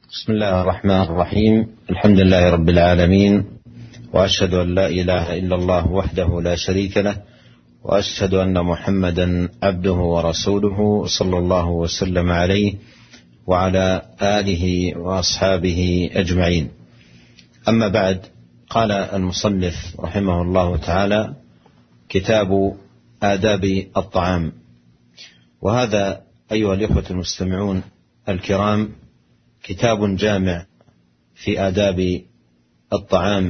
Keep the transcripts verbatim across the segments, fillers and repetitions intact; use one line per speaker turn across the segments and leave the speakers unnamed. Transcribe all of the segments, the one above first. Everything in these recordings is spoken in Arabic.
بسم الله الرحمن الرحيم. الحمد لله رب العالمين، وأشهد أن لا إله إلا الله وحده لا شريك له، وأشهد أن محمدا عبده ورسوله صلى الله وسلم عليه وعلى آله وأصحابه أجمعين. أما بعد، قال المصنف رحمه الله تعالى: كتاب آداب الطعام. وهذا أيها الإخوة المستمعون الكرام كتاب جامع في آداب الطعام،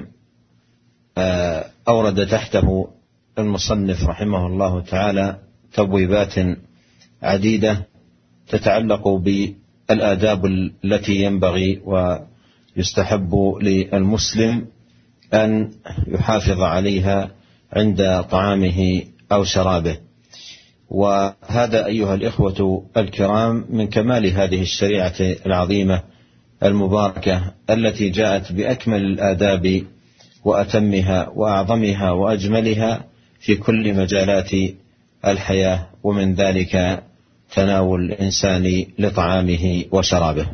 أورد تحته المصنف رحمه الله تعالى تبويبات عديدة تتعلق بالآداب التي ينبغي ويستحب للمسلم أن يحافظ عليها عند طعامه أو شرابه. وهذا أيها الإخوة الكرام من كمال هذه الشريعة العظيمة المباركة التي جاءت بأكمل الآداب وأتمها وأعظمها وأجملها في كل مجالات الحياة، ومن ذلك تناول الإنسان لطعامه وشرابه.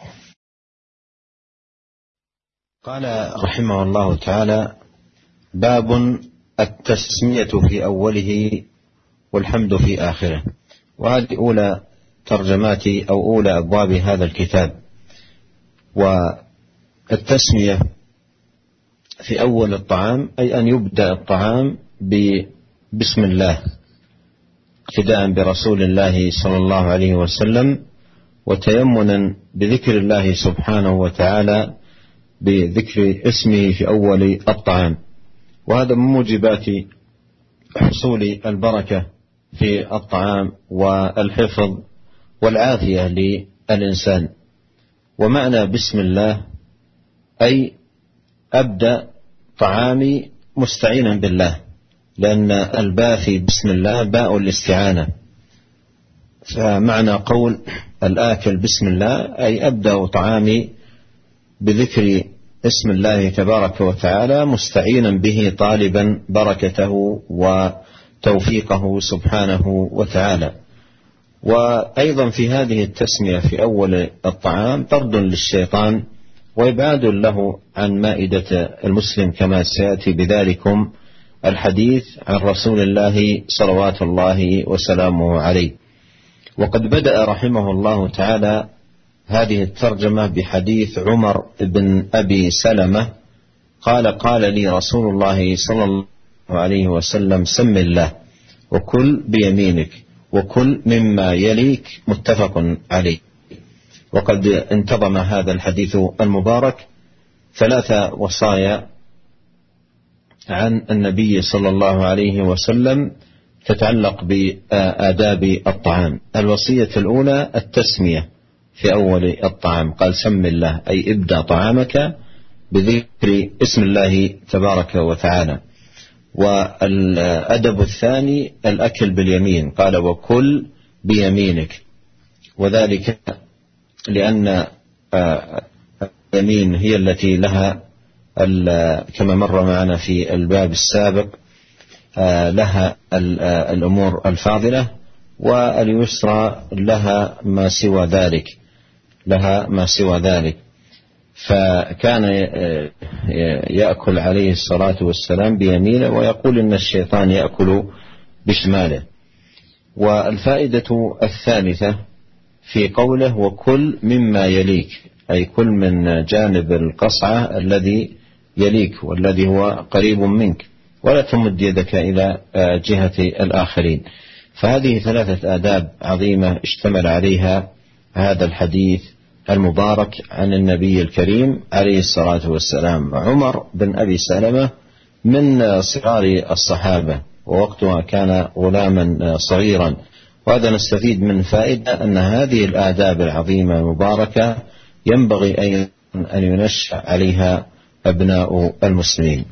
قال رحمه الله تعالى: باب التسمية في أوله والحمد في آخره. وهذه أولى ترجمات أو أولى أبواب هذا الكتاب. والتسمية في أول الطعام أي أن يبدأ الطعام بسم الله اقتداء برسول الله صلى الله عليه وسلم، وتيمنا بذكر الله سبحانه وتعالى بذكر اسمه في أول الطعام. وهذا من موجبات حصول البركة في الطعام والحفظ والعافية للإنسان. ومعنى بسم الله أي أبدأ طعامي مستعينا بالله، لأن الباء في بسم الله باء الاستعانة، فمعنى قول الآكل بسم الله أي أبدأ طعامي بذكر اسم الله تبارك وتعالى مستعينا به طالبا بركته وتوفيقه سبحانه وتعالى. وأيضا في هذه التسمية في أول الطعام طرد للشيطان وإبعاد له عن مائدة المسلم، كما سيأتي بذلكم الحديث عن رسول الله صلوات الله وسلامه عليه. وقد بدأ رحمه الله تعالى هذه الترجمة بحديث عمر بن أبي سلمة قال: قال لي رسول الله صلى الله عليه وسلم: سم الله وكل بيمينك وكل مما يليك، متفق عليه. وقد انتظم هذا الحديث المبارك ثلاث وصايا عن النبي صلى الله عليه وسلم تتعلق بآداب الطعام. الوصية الأولى التسمية في أول الطعام، قال: سم الله أي ابدأ طعامك بذكر اسم الله تبارك وتعالى. والأدب الثاني الأكل باليمين، قال: وكل بيمينك، وذلك لأن اليمين هي التي لها كما مر معنا في الباب السابق لها الأمور الفاضلة، واليسرى لها ما سوى ذلك لها ما سوى ذلك فكان يأكل عليه الصلاة والسلام بيمينه، ويقول إن الشيطان يأكل بشماله. والفائدة الثالثة في قوله: وكل مما يليك، أي كل من جانب القصعة الذي يليك والذي هو قريب منك، ولا تمد يدك إلى جهة الآخرين. فهذه ثلاثة آداب عظيمة اشتمل عليها هذا الحديث المبارك عن النبي الكريم عليه الصلاة والسلام. عمر بن أبي سلمة من صغار الصحابة، ووقتها كان غلاما صغيرا. وهذا نستفيد من فائدة أن هذه الآداب العظيمة المباركة ينبغي أيضا أن ينشأ عليها أبناء المسلمين.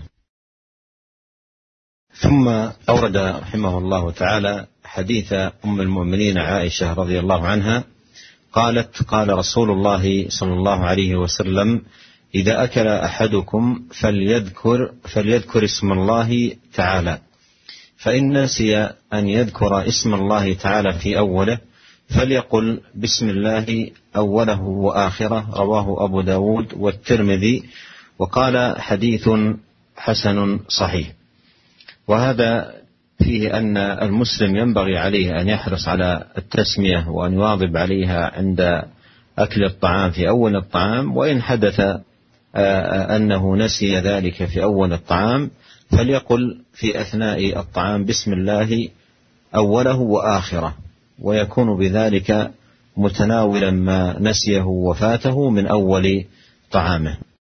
ثم أورد رحمه الله تعالى حديث أم المؤمنين عائشة رضي الله عنها قالت: قال رسول الله صلى الله عليه وسلم: إذا أكل أحدكم فليذكر, فليذكر اسم الله تعالى، فإن نسي أن يذكر اسم الله تعالى في أوله فليقل بسم الله أوله وآخره. رواه أبو داود والترمذي وقال حديث حسن صحيح. وهذا فيه أن المسلم ينبغي عليه أن يحرص على التسمية وأن يواظب عليها عند أكل الطعام في أول الطعام، وإن حدث أنه نسي ذلك في أول الطعام فليقل في أثناء الطعام بسم الله أوله وآخره، ويكون بذلك متناولا ما نسيه وفاته من أول طعامه.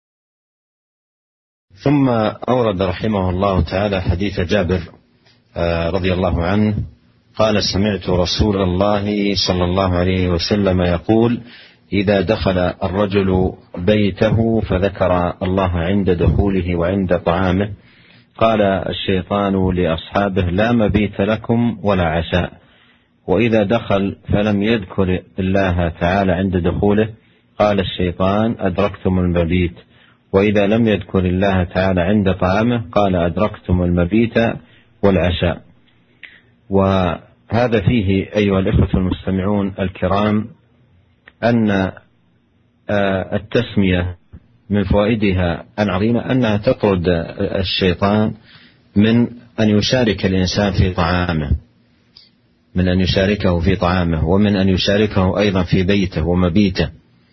ثم أورد رحمه الله تعالى حديث جابر رضي الله عنه قال: سمعت رسول الله صلى الله عليه وسلم يقول: إذا دخل الرجل بيته فذكر الله عند دخوله وعند طعامه قال الشيطان لأصحابه: لا مبيت لكم ولا عشاء. وإذا دخل فلم يذكر الله تعالى عند دخوله قال الشيطان: أدركتم المبيت. وإذا لم يذكر الله تعالى عند طعامه قال: أدركتم المبيت والعشاء. وهذا فيه أيها الإخوة المستمعون الكرام أن التسمية من فوائدها العظيمة أنها تطرد الشيطان من أن يشارك الإنسان في طعامه من أن يشاركه في طعامه ومن أن يشاركه أيضا في بيته ومبيته.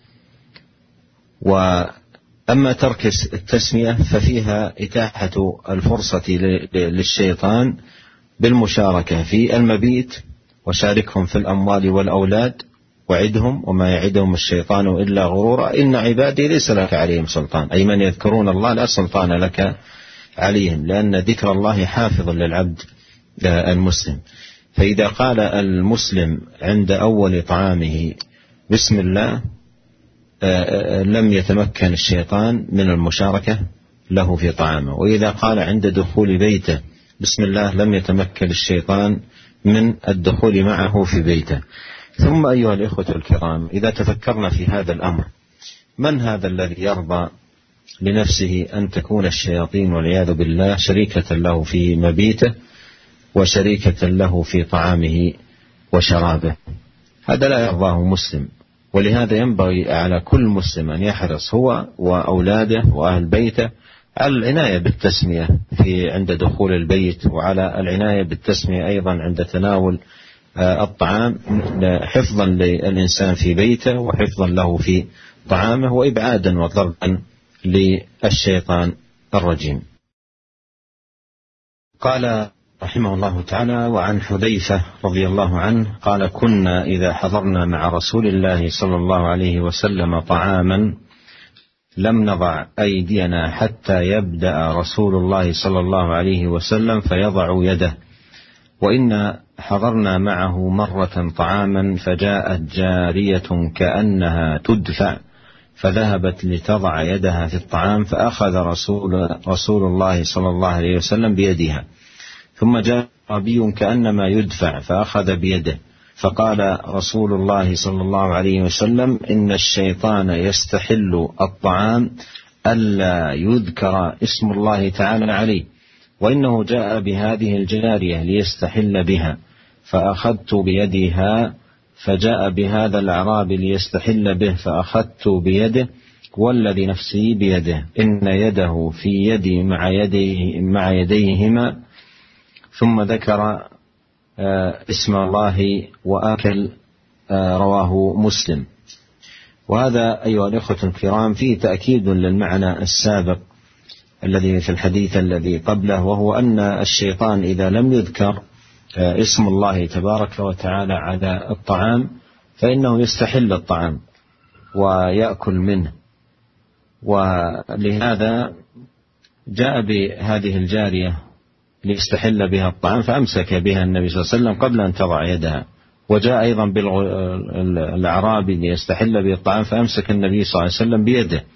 وأما ترك التسمية ففيها إتاحة الفرصة للشيطان بالمشاركة في المبيت، وشاركهم في الأموال والأولاد وعدهم وما يعدهم الشيطان إلا غرورا إن عبادي ليس لك عليهم سلطان، أي من يذكرون الله لا سلطان لك عليهم، لأن ذكر الله حافظ للعبد المسلم. فإذا قال المسلم عند أول طعامه بسم الله لم يتمكن الشيطان من المشاركة له في طعامه، وإذا قال عند دخول بيته بسم الله لم يتمكن الشيطان من الدخول معه في بيته. ثم أيها الإخوة الكرام، إذا تفكرنا في هذا الأمر، من هذا الذي يرضى لنفسه أن تكون الشياطين والعياذ بالله شريكة له في مبيته وشريكة له في طعامه وشرابه؟ هذا لا يرضاه مسلم. ولهذا ينبغي على كل مسلم أن يحرص هو وأولاده وأهل بيته على العناية بالتسمية في عند دخول البيت، وعلى العناية بالتسمية أيضا عند تناول الطعام، حفظا للإنسان في بيته وحفظا له في طعامه وإبعادا وطردا للشيطان الرجيم. قال رحمه الله تعالى: وعن حذيفة رضي الله عنه قال: كنا إذا حضرنا مع رسول الله صلى الله عليه وسلم طعاما لم نضع أيدينا حتى يبدأ رسول الله صلى الله عليه وسلم فيضع يده. وإن حضرنا معه مرة طعاما فجاءت جارية كأنها تدفع فذهبت لتضع يدها في الطعام فأخذ رسول, رسول الله صلى الله عليه وسلم بيدها. ثم جاء أعرابي كأنما يدفع فأخذ بيده، فقال رسول الله صلى الله عليه وسلم: إن الشيطان يستحل الطعام ألا يذكر اسم الله تعالى عليه، وإنه جاء بهذه الجارية ليستحل بها فأخذت بيدها، فجاء بهذا الأعرابي ليستحل به فأخذت بيده، والذي نفسي بيده إن يده في يدي مع, يديه مع يديهما. ثم ذكر اسم الله وآكل، رواه مسلم. وهذا أيها الأخوة الكرام فيه تأكيد للمعنى السابق الذي في الحديث الذي قبله، وهو أن الشيطان إذا لم يذكر اسم الله تبارك وتعالى على الطعام فإنه يستحل الطعام ويأكل منه. ولهذا جاء بهذه الجارية ليستحل بها الطعام فأمسك بها النبي صلى الله عليه وسلم قبل أن تضع يدها، وجاء أيضا بالأعرابي ليستحل به الطعام فأمسك النبي صلى الله عليه وسلم بيده.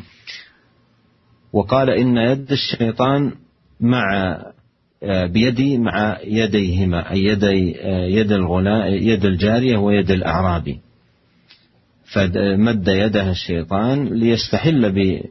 وقال: إن يد الشيطان مع بيدي مع يديهما، أي يدي يد الغلام يد الجارية ويد الأعرابي. فمد يدها الشيطان ليستحل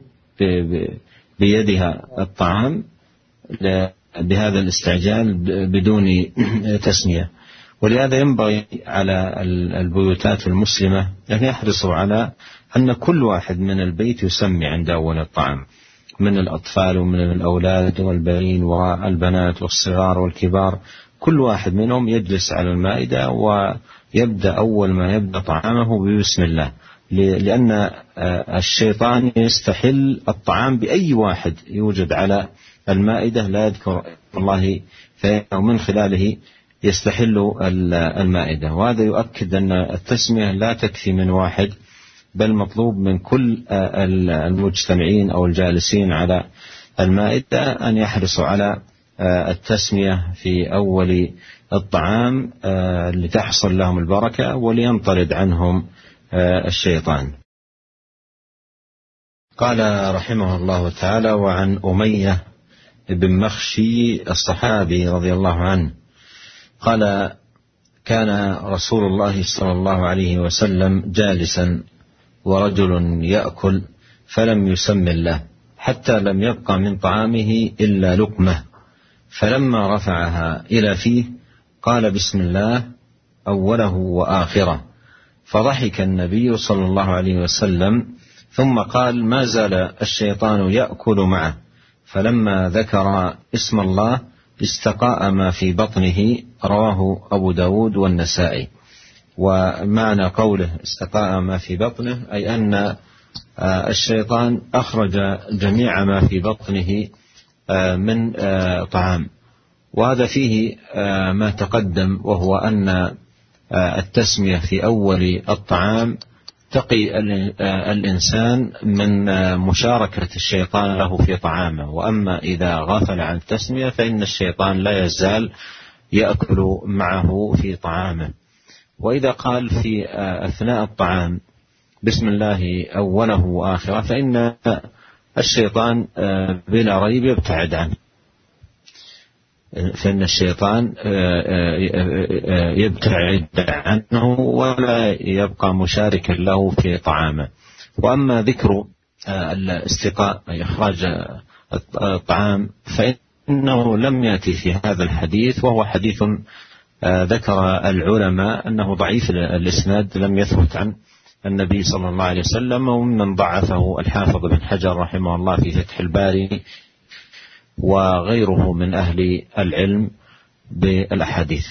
بيدها الطعام بهذا الاستعجال بدون تسمية. ولهذا ينبغي على البيوتات المسلمة أن يحرصوا على أن كل واحد من البيت يسمي عند أول الطعام، من الأطفال ومن الأولاد والبنين والبنات والصغار والكبار، كل واحد منهم يجلس على المائدة ويبدأ أول ما يبدأ طعامه بسم الله، لأن الشيطان يستحل الطعام بأي واحد يوجد على المائدة لا يذكر الله ومن خلاله يستحل المائدة. وهذا يؤكد أن التسمية لا تكفي من واحد، بل مطلوب من كل المجتمعين أو الجالسين على المائدة أن يحرصوا على التسمية في أول الطعام لتحصل لهم البركة ولينطرد عنهم الشيطان. قال رحمه الله تعالى: وعن أمية بن مخشي الصحابي رضي الله عنه قال: كان رسول الله صلى الله عليه وسلم جالسا ورجل يأكل فلم يسم الله حتى لم يبق من طعامه إلا لقمة، فلما رفعها إلى فيه قال: بسم الله أوله وآخره، فضحك النبي صلى الله عليه وسلم ثم قال: ما زال الشيطان يأكل معه، فلما ذكر اسم الله استقاء ما في بطنه. رواه أبو داود والنسائي. ومعنى قوله استقاء ما في بطنه أي أن الشيطان أخرج جميع ما في بطنه من طعام. وهذا فيه ما تقدم، وهو أن التسمية في أول الطعام تقي الإنسان من مشاركة الشيطان له في طعامه، وأما إذا غفل عن التسمية فإن الشيطان لا يزال يأكل معه في طعامه. وإذا قال في أثناء الطعام بسم الله أوله وآخره فإن الشيطان بلا ريب يبتعد عنه، فإن الشيطان يبتعد عنه ولا يبقى مشاركا له في طعامه. وأما ذكر الاستقاء أي إخراج الطعام فإنه لم يأتي في هذا الحديث، وهو حديث ذكر العلماء أنه ضعيف الإسناد، لم يثبت عن النبي صلى الله عليه وسلم، ومن ضعفه الحافظ بن حجر رحمه الله في فتح الباري وغيره من أهل العلم بالأحاديث.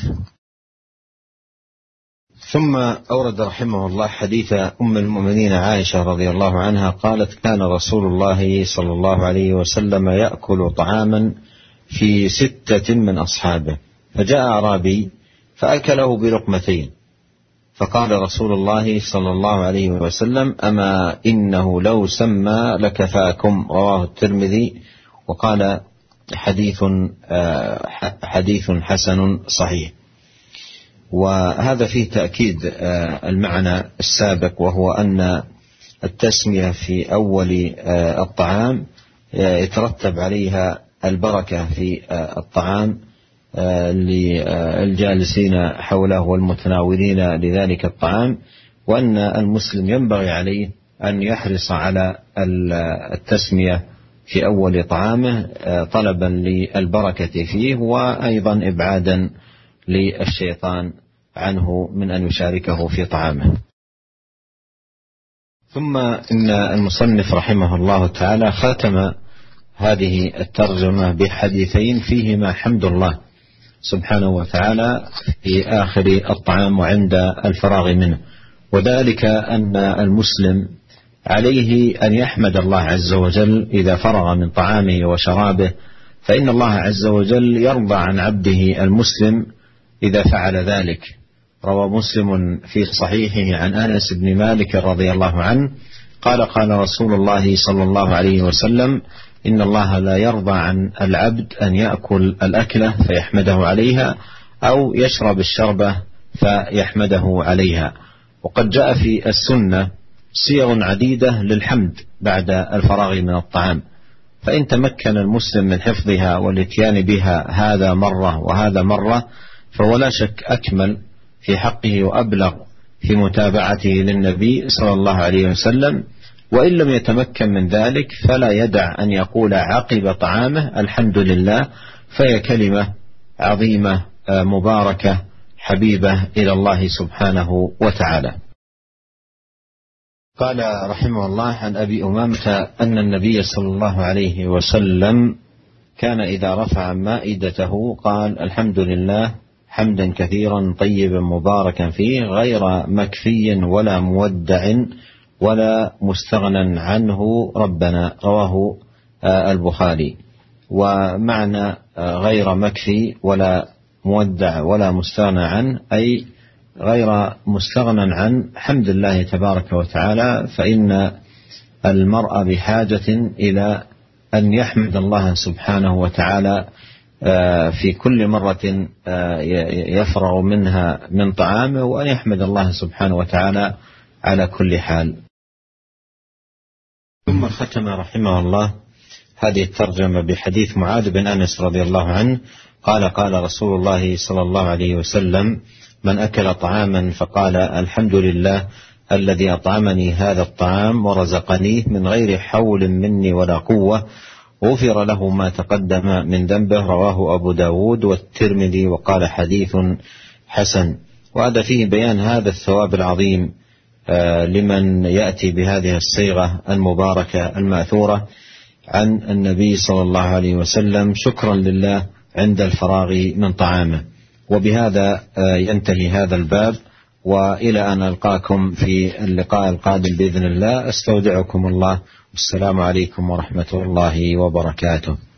ثم أورد رحمه الله حديث أم المؤمنين عائشة رضي الله عنها قالت: كان رسول الله صلى الله عليه وسلم يأكل طعاما في ستة من أصحابه، فجاء أعرابي فأكله بلقمتين، فقال رسول الله صلى الله عليه وسلم: أما إنه لو سمى لكفاكم. رواه الترمذي وقال: حديث حديث حسن صحيح. وهذا فيه تأكيد المعنى السابق، وهو أن التسمية في أول الطعام يترتب عليها البركة في الطعام للجالسين حوله والمتناولين لذلك الطعام، وأن المسلم ينبغي عليه أن يحرص على التسمية في أول طعامه طلبا للبركة فيه، وأيضا إبعادا للشيطان عنه من أن يشاركه في طعامه. ثم إن المصنف رحمه الله تعالى ختم هذه الترجمة بحديثين فيهما حمد الله سبحانه وتعالى في آخر الطعام وعند الفراغ منه، وذلك أن المسلم عليه أن يحمد الله عز وجل إذا فرغ من طعامه وشرابه، فإن الله عز وجل يرضى عن عبده المسلم إذا فعل ذلك. روى مسلم في صحيحه عن أنس بن مالك رضي الله عنه قال: قال رسول الله صلى الله عليه وسلم: إن الله لا يرضى عن العبد أن يأكل الأكلة فيحمده عليها، أو يشرب الشربة فيحمده عليها. وقد جاء في السنة صيغ عديدة للحمد بعد الفراغ من الطعام، فإن تمكن المسلم من حفظها والاتيان بها هذا مرة وهذا مرة فهو لا شك أكمل في حقه وأبلغ في متابعته للنبي صلى الله عليه وسلم. وإن لم يتمكن من ذلك فلا يدع أن يقول عقب طعامه الحمد لله، فهي كلمة عظيمة مباركة حبيبة إلى الله سبحانه وتعالى. قال رحمه الله عن أبي أمامة أن النبي صلى الله عليه وسلم كان إذا رفع مائدته قال الحمد لله حمدا كثيرا طيبا مباركا فيه غير مكفي ولا مودع ولا مستغنى عنه ربنا. رواه البخاري. ومعنى غير مكفي ولا مودع ولا مستغنى عنه أي غير مستغنى عن حمد الله تبارك وتعالى، فإن المرء بحاجة إلى أن يحمد الله سبحانه وتعالى في كل مرة يفرغ منها من طعامه، وأن يحمد الله سبحانه وتعالى على كل حال. ثم ختم رحمه الله هذه الترجمة بحديث معاذ بن أنس رضي الله عنه قال قال رسول الله صلى الله عليه وسلم من أكل طعاما فقال الحمد لله الذي أطعمني هذا الطعام ورزقنيه من غير حول مني ولا قوة غفر له ما تقدم من ذنبه. رواه أبو داود والترمذي وقال حديث حسن. وهذا فيه بيان هذا الثواب العظيم لمن يأتي بهذه الصيغة المباركة المأثورة عن النبي صلى الله عليه وسلم شكرا لله عند الفراغ من طعامه. وبهذا ينتهي هذا الباب، وإلى أن ألقاكم في اللقاء القادم بإذن الله أستودعكم الله والسلام عليكم ورحمة الله وبركاته.